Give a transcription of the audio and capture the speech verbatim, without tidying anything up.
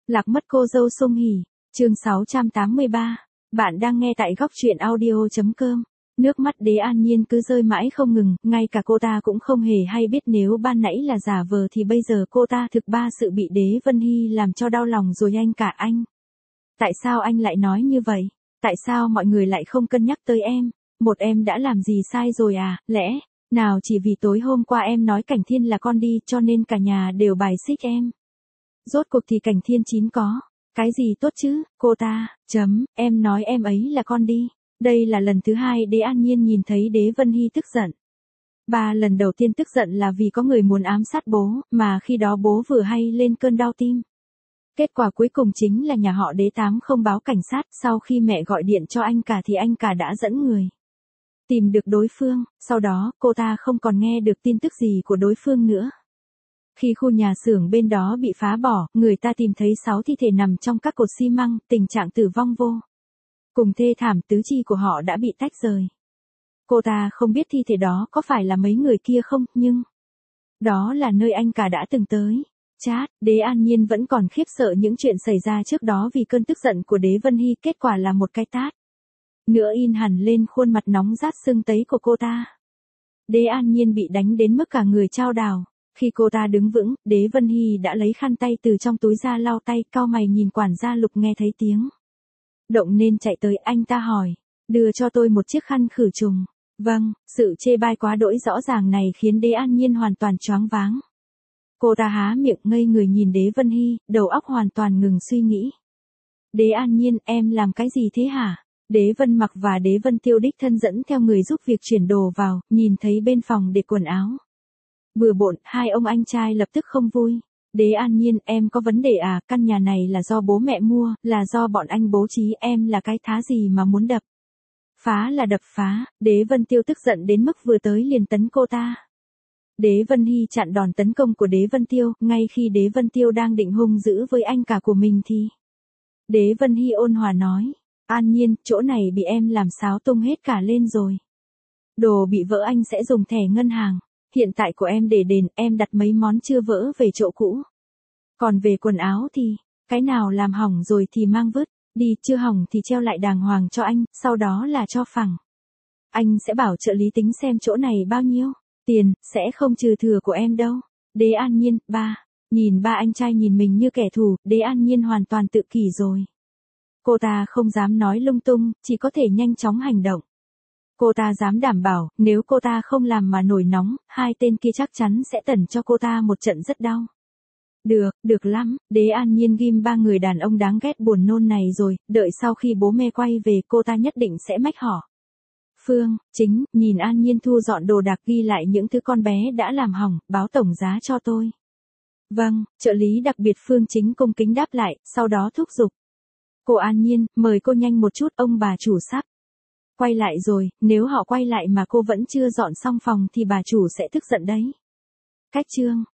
Lạc mất cô dâu Sung Hỉ, chương sáu trăm tám mươi ba. Bạn đang nghe tại góc truyện audio.com. Nước mắt Đế An Nhiên cứ rơi mãi không ngừng, ngay cả cô ta cũng không hề hay biết nếu ban nãy là giả vờ thì bây giờ cô ta thực ba sự bị Đế Vân Hy làm cho đau lòng rồi anh cả anh. Tại sao anh lại nói như vậy? Tại sao mọi người lại không cân nhắc tới em? Một em đã làm gì sai rồi à? Lẽ nào chỉ vì tối hôm qua em nói Cảnh Thiên là con đi cho nên cả nhà đều bài xích em? Rốt cuộc thì Cảnh Thiên chín có cái gì tốt chứ? Cô ta, chấm, em nói em ấy là con đi. Đây là lần thứ hai Đế An Nhiên nhìn thấy Đế Vân Hy tức giận. Ba lần đầu tiên tức giận là vì có người muốn ám sát bố, mà khi đó bố vừa hay lên cơn đau tim. Kết quả cuối cùng chính là nhà họ Đế Tám không báo cảnh sát, sau khi mẹ gọi điện cho anh cả thì anh cả đã dẫn người tìm được đối phương, sau đó cô ta không còn nghe được tin tức gì của đối phương nữa. Khi khu nhà xưởng bên đó bị phá bỏ, người ta tìm thấy sáu thi thể nằm trong các cột xi măng, tình trạng tử vong vô cùng thê thảm, tứ chi của họ đã bị tách rời. Cô ta không biết thi thể đó có phải là mấy người kia không, nhưng đó là nơi anh cả đã từng tới. Chát, Đế An Nhiên vẫn còn khiếp sợ những chuyện xảy ra trước đó vì cơn tức giận của Đế Vân Hy, kết quả là một cái tát nữa in hẳn lên khuôn mặt nóng rát sưng tấy của cô ta. Đế An Nhiên bị đánh đến mức cả người chao đảo. Khi cô ta đứng vững, Đế Vân Hy đã lấy khăn tay từ trong túi ra lau tay, cau mày nhìn quản gia Lục nghe thấy tiếng động nên chạy tới, anh ta hỏi, đưa cho tôi một chiếc khăn khử trùng. Vâng, sự chê bai quá đỗi rõ ràng này khiến Đế An Nhiên hoàn toàn choáng váng. Cô ta há miệng ngây người nhìn Đế Vân Hy, đầu óc hoàn toàn ngừng suy nghĩ. Đế An Nhiên, em làm cái gì thế hả? Đế Vân Mặc và Đế Vân Tiêu đích thân dẫn theo người giúp việc chuyển đồ vào, nhìn thấy bên phòng để quần áo bừa bộn, hai ông anh trai lập tức không vui. Đế An Nhiên, em có vấn đề à? Căn nhà này là do bố mẹ mua, là do bọn anh bố trí, em là cái thá gì mà muốn đập phá là đập phá. Đế Vân Tiêu tức giận đến mức vừa tới liền tấn cô ta. Đế Vân Hy chặn đòn tấn công của Đế Vân Tiêu, ngay khi Đế Vân Tiêu đang định hung dữ với anh cả của mình thì Đế Vân Hy ôn hòa nói, An Nhiên, chỗ này bị em làm xáo tung hết cả lên rồi. Đồ bị vỡ anh sẽ dùng thẻ ngân hàng hiện tại của em để đền, em đặt mấy món chưa vỡ về chỗ cũ. Còn về quần áo thì, cái nào làm hỏng rồi thì mang vứt đi, chưa hỏng thì treo lại đàng hoàng cho anh, sau đó là cho phẳng. Anh sẽ bảo trợ lý tính xem chỗ này bao nhiêu tiền, sẽ không trừ thừa của em đâu. Đế An Nhiên, ba, nhìn ba anh trai nhìn mình như kẻ thù, Đế An Nhiên hoàn toàn tự kỷ rồi. Cô ta không dám nói lung tung, chỉ có thể nhanh chóng hành động. Cô ta dám đảm bảo, nếu cô ta không làm mà nổi nóng, hai tên kia chắc chắn sẽ tẩn cho cô ta một trận rất đau. Được, được lắm, Đế An Nhiên ghim ba người đàn ông đáng ghét buồn nôn này rồi, đợi sau khi bố mẹ quay về cô ta nhất định sẽ mách họ. Phương, Chính, nhìn An Nhiên thu dọn đồ đạc, ghi lại những thứ con bé đã làm hỏng, báo tổng giá cho tôi. Vâng, trợ lý đặc biệt Phương Chính cung kính đáp lại, sau đó thúc giục. Cô An Nhiên, mời cô nhanh một chút, ông bà chủ sắp quay lại rồi, nếu họ quay lại mà cô vẫn chưa dọn xong phòng thì bà chủ sẽ tức giận đấy. Cách chương